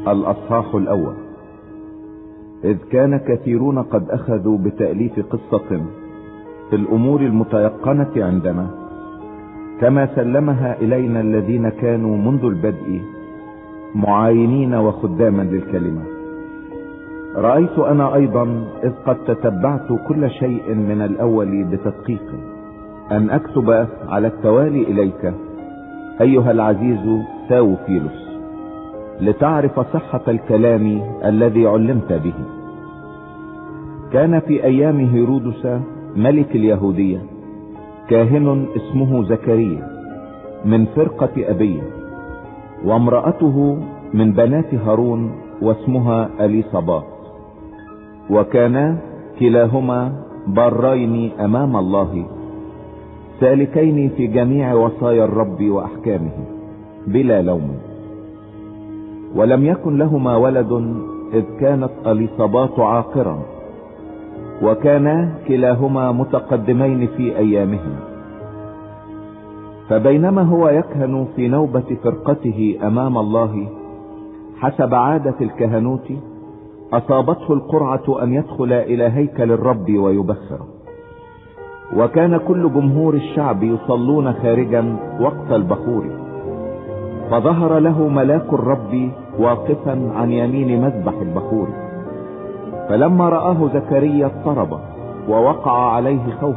الأصحاح الأول. إذ كان كثيرون قد أخذوا بتأليف قصة في الأمور المتيقنة عندنا كما سلمها إلينا الذين كانوا منذ البدء معاينين وخداما للكلمة، رأيت أنا أيضا إذ قد تتبعت كل شيء من الأول بتدقيق أن أكتب على التوالي إليك أيها العزيز ثاوفيلوس، لتعرف صحة الكلام الذي علمت به. كان في أيام هيرودس ملك اليهودية كاهن اسمه زكريا من فرقة أبيه، وامرأته من بنات هارون واسمها أليصابات، وكانا كلاهما بارين أمام الله سالكين في جميع وصايا الرب وأحكامه بلا لوم. ولم يكن لهما ولد إذ كانت أليصابات عاقرا، وكانا كلاهما متقدمين في أيامهما. فبينما هو يكهن في نوبة فرقته أمام الله حسب عادة الكهنوت، أصابته القرعة أن يدخل إلى هيكل الرب ويبخر، وكان كل جمهور الشعب يصلون خارجا وقت البخور. فظهر له ملاك الرب واقفا عن يمين مذبح البخور، فلما رآه زكريا اضطرب ووقع عليه خوف،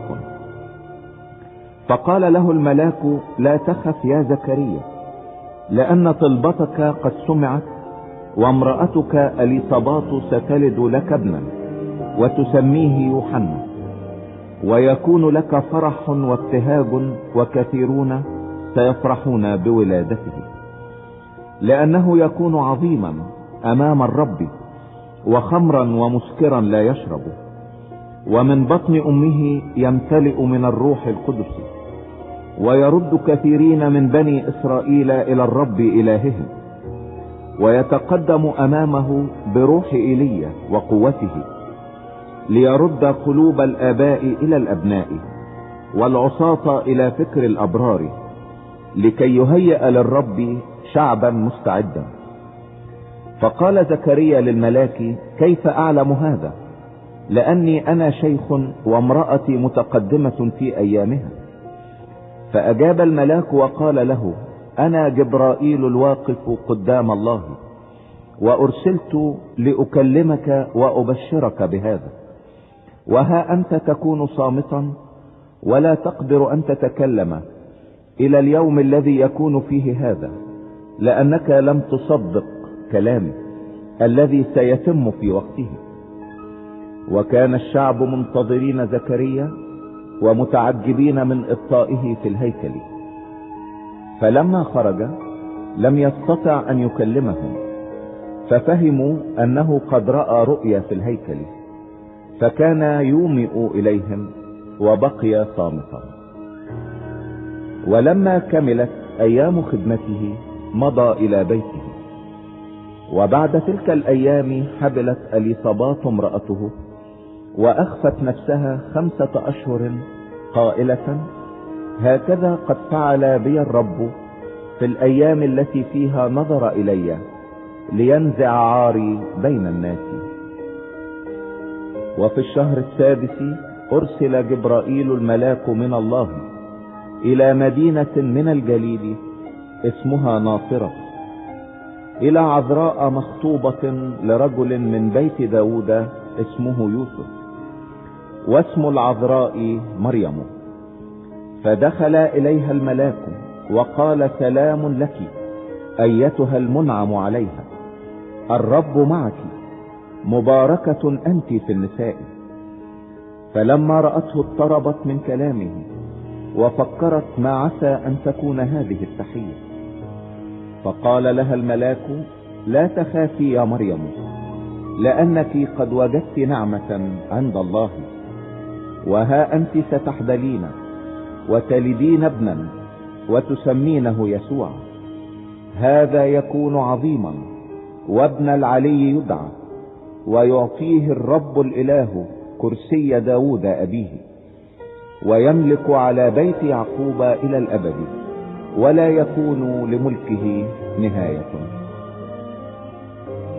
فقال له الملاك: لا تخف يا زكريا، لأن طلبتك قد سمعت، وامرأتك أليصابات ستلد لك ابنا وتسميه يوحنا، ويكون لك فرح وابتهاج، وكثيرون سيفرحون بولادته، لأنه يكون عظيما أمام الرب، وخمرا ومسكرا لا يشرب، ومن بطن أمه يمتلئ من الروح القدس، ويرد كثيرين من بني إسرائيل إلى الرب إلههم، ويتقدم أمامه بروح إيليا وقوته، ليرد قلوب الآباء إلى الأبناء والعصاة إلى فكر الأبرار، لكي يهيئ للرب شعبا مستعدا. فقال زكريا للملاك: كيف أعلم هذا؟ لأني أنا شيخ وامرأتي متقدمة في أيامها. فأجاب الملاك وقال له: أنا جبرائيل الواقف قدام الله، وأرسلت لأكلمك وأبشرك بهذا. وها أنت تكون صامتا ولا تقدر أن تتكلم إلى اليوم الذي يكون فيه هذا، لأنك لم تصدق كلامي الذي سيتم في وقته. وكان الشعب منتظرين زكريا ومتعجبين من إبطائه في الهيكل. فلما خرج لم يستطع أن يكلمهم، ففهموا أنه قد رأى رؤيا في الهيكل، فكان يومئ إليهم وبقي صامتا. ولما كملت أيام خدمته مضى إلى بيته. وبعد تلك الأيام حبلت أليصابات امرأته، وأخفت نفسها 5 أشهر قائلة: هكذا قد فعل بي الرب في الأيام التي فيها نظر إلي لينزع عاري بين الناس. وفي الشهر 6 أرسل جبرائيل الملاك من الله إلى مدينة من الجليل اسمها ناصرة، إلى عذراء مخطوبة لرجل من بيت داود اسمه يوسف، واسم العذراء مريم. فدخل إليها الملاك وقال: سلام لك أيتها المنعم عليها، الرب معك، مباركة أنت في النساء. فلما رأته اضطربت من كلامه، وفكرت ما عسى أن تكون هذه التحية. فقال لها الملاك: لا تخافي يا مريم، لأنك قد وجدت نعمة عند الله، وها أنت ستحبلين وتلدين ابنا وتسمينه يسوع. هذا يكون عظيما، وابن العلي يدعى، ويعطيه الرب الإله كرسي داود أبيه، ويملك على بيت يعقوب إلى الأبد، ولا يكون لملكه نهاية.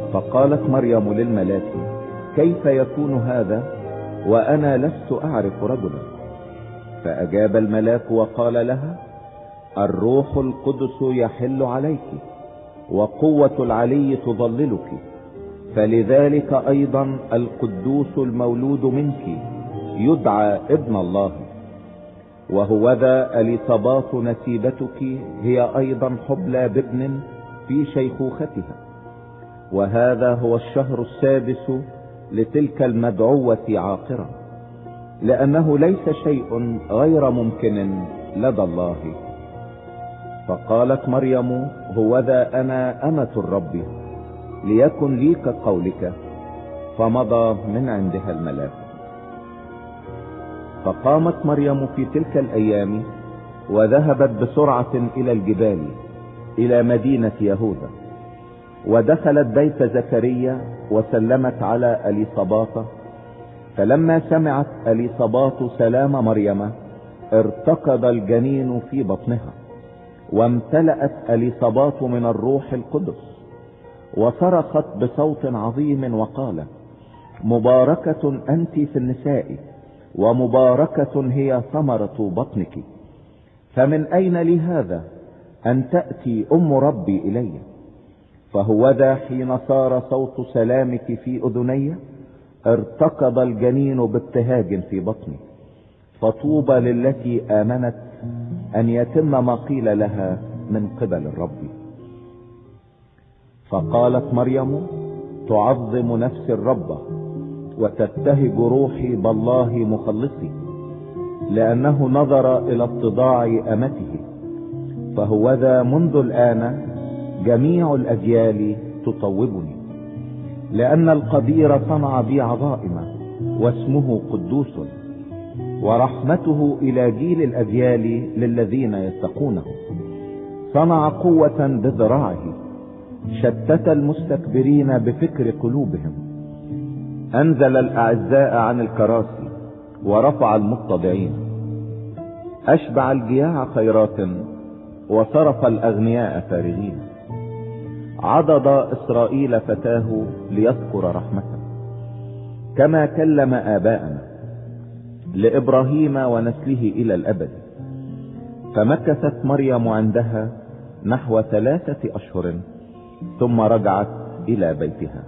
فقالت مريم للملاك: كيف يكون هذا وأنا لست أعرف رجلا؟ فأجاب الملاك وقال لها: الروح القدس يحل عليك، وقوة العلي تظللك، فلذلك أيضا القدوس المولود منك يدعى ابن الله. وهوذا اليصابات نسيبتك هي أيضا حبلى بابن في شيخوختها، وهذا هو الشهر السادس لتلك المدعوة عاقرة، لأنه ليس شيء غير ممكن لدى الله. فقالت مريم: هوذا أنا أمة الرب، ليكن لي كقولك. فمضى من عندها الملاك. فقامت مريم في تلك الأيام وذهبت بسرعة إلى الجبال إلى مدينة يهوذا، ودخلت بيت زكريا وسلمت على اليصابات. فلما سمعت اليصابات سلام مريم ارتقد الجنين في بطنها، وامتلأت اليصابات من الروح القدس، وصرخت بصوت عظيم وقالت: مباركة أنت في النساء، ومباركة هي ثمرة بطنك، فمن أين لي هذا أن تأتي أم ربي إلي؟ فهوذا حين صار صوت سلامك في أذني ارتقد الجنين بابتهاج في بطني، فطوبى للتي آمنت أن يتم ما قيل لها من قبل الرب. فقالت مريم: تعظم نفسي الرب، وتبتهج روحي بالله مخلصي، لأنه نظر إلى اتضاع أمته. فهوذا منذ الآن جميع الأجيال تطوبني، لأن القدير صنع بي عظائم، واسمه قدوس، ورحمته إلى جيل الأجيال للذين يتقونه. صنع قوة بذراعه، شتت المستكبرين بفكر قلوبهم، أنزل الأعزاء عن الكراسي، ورفع المتضعين، أشبع الجياع خيرات، وصرف الأغنياء فارغين. عضد إسرائيل فتاه ليذكر رحمته، كما كلم آباءنا لإبراهيم ونسله إلى الأبد. فمكثت مريم عندها نحو 3 أشهر، ثم رجعت إلى بيتها.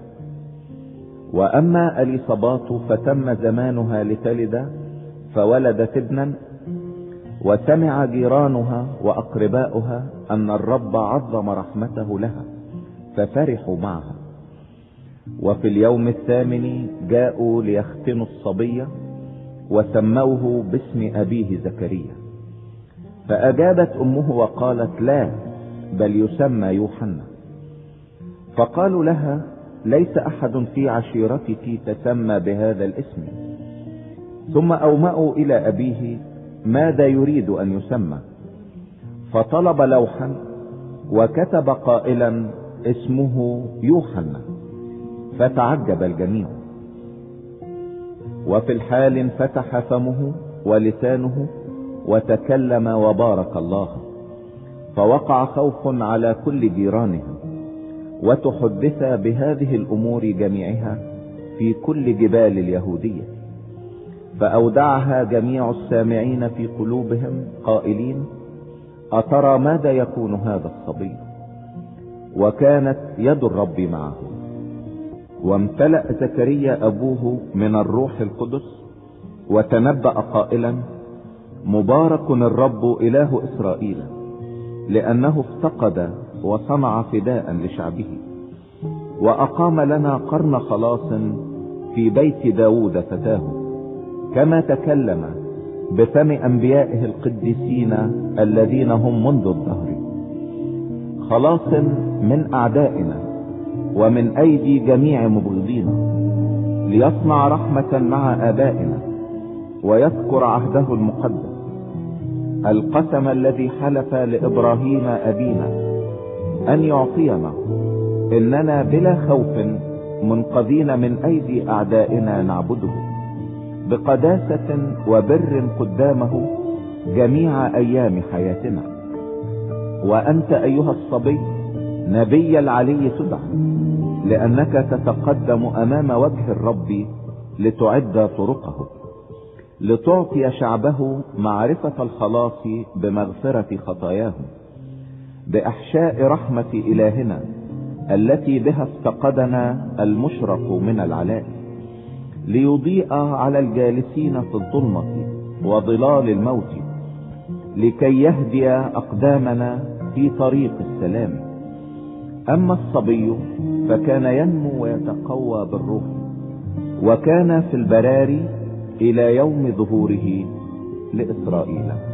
وأما اليصابات فتم زمانها لتلد، فولدت ابنا، وسمع جيرانها وأقرباؤها أن الرب عظم رحمته لها، ففرحوا معها. وفي اليوم 8 جاءوا ليختنوا الصبي، وسموه باسم أبيه زكريا. فأجابت أمه وقالت: لا، بل يسمى يوحنا. فقالوا لها: ليس أحد في عشيرتك تسمى بهذا الاسم. ثم أومأوا إلى أبيه ماذا يريد أن يسمى، فطلب لوحا وكتب قائلا: اسمه يوحنا. فتعجب الجميع. وفي الحال انفتح فمه ولسانه وتكلم وبارك الله. فوقع خوف على كل جيرانهم، وتحدث بهذه الأمور جميعها في كل جبال اليهودية. فأودعها جميع السامعين في قلوبهم قائلين: أترى ماذا يكون هذا الصبي؟ وكانت يد الرب معه. وامتلأ زكريا أبوه من الروح القدس، وتنبأ قائلا: مبارك الرب إله إسرائيل، لأنه افتقد وصنع فداء لشعبه، وأقام لنا قرن خلاص في بيت داود فتاه، كما تكلم بفم أنبيائه القديسين الذين هم منذ الدهر، خلاص من أعدائنا ومن أيدي جميع مبغضينا، ليصنع رحمة مع آبائنا، ويذكر عهده المقدس، القسم الذي حلف لإبراهيم أبينا أن يعطينا، إننا بلا خوف منقذين من أيدي أعدائنا نعبده بقداسة وبر قدامه جميع أيام حياتنا. وأنت أيها الصبي نبي العلي تدعى، لأنك تتقدم أمام وجه الرب لتعد طرقه، لتعطي شعبه معرفة الخلاص بمغفرة خطاياهم، بأحشاء رحمة إلهنا التي بها افتقدنا المشرق من العلاء، ليضيء على الجالسين في الظلمة وظلال الموت، لكي يهدي أقدامنا في طريق السلام. أما الصبي فكان ينمو ويتقوى بالروح، وكان في البراري إلى يوم ظهوره لإسرائيل.